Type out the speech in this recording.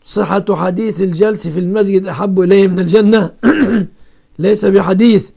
صحة حديث الجلس في المسجد أحب إليه من الجنة ليس بحديث،